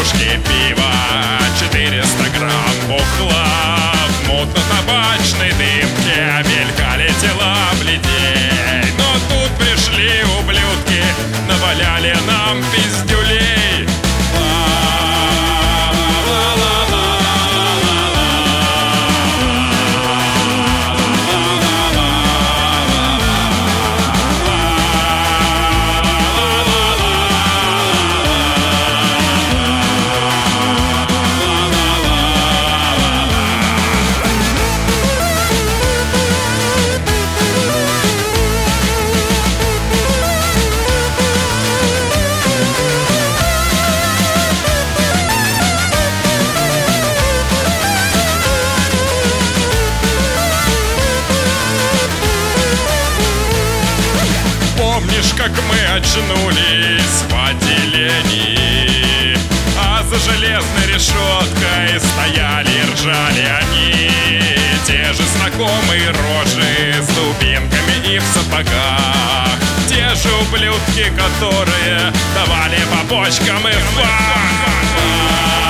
кружки пива, 400 грамм бухла. В мутно-табачной дымке мелькали тела бледей. Но тут пришли ублюдки, наваляли нам пиздюлей. Помнишь, как мы очнулись в отделении, а за железной решеткой стояли и ржали они? Те же знакомые рожи с дубинками и в сапогах, те же ублюдки, которые давали по почкам и в бах.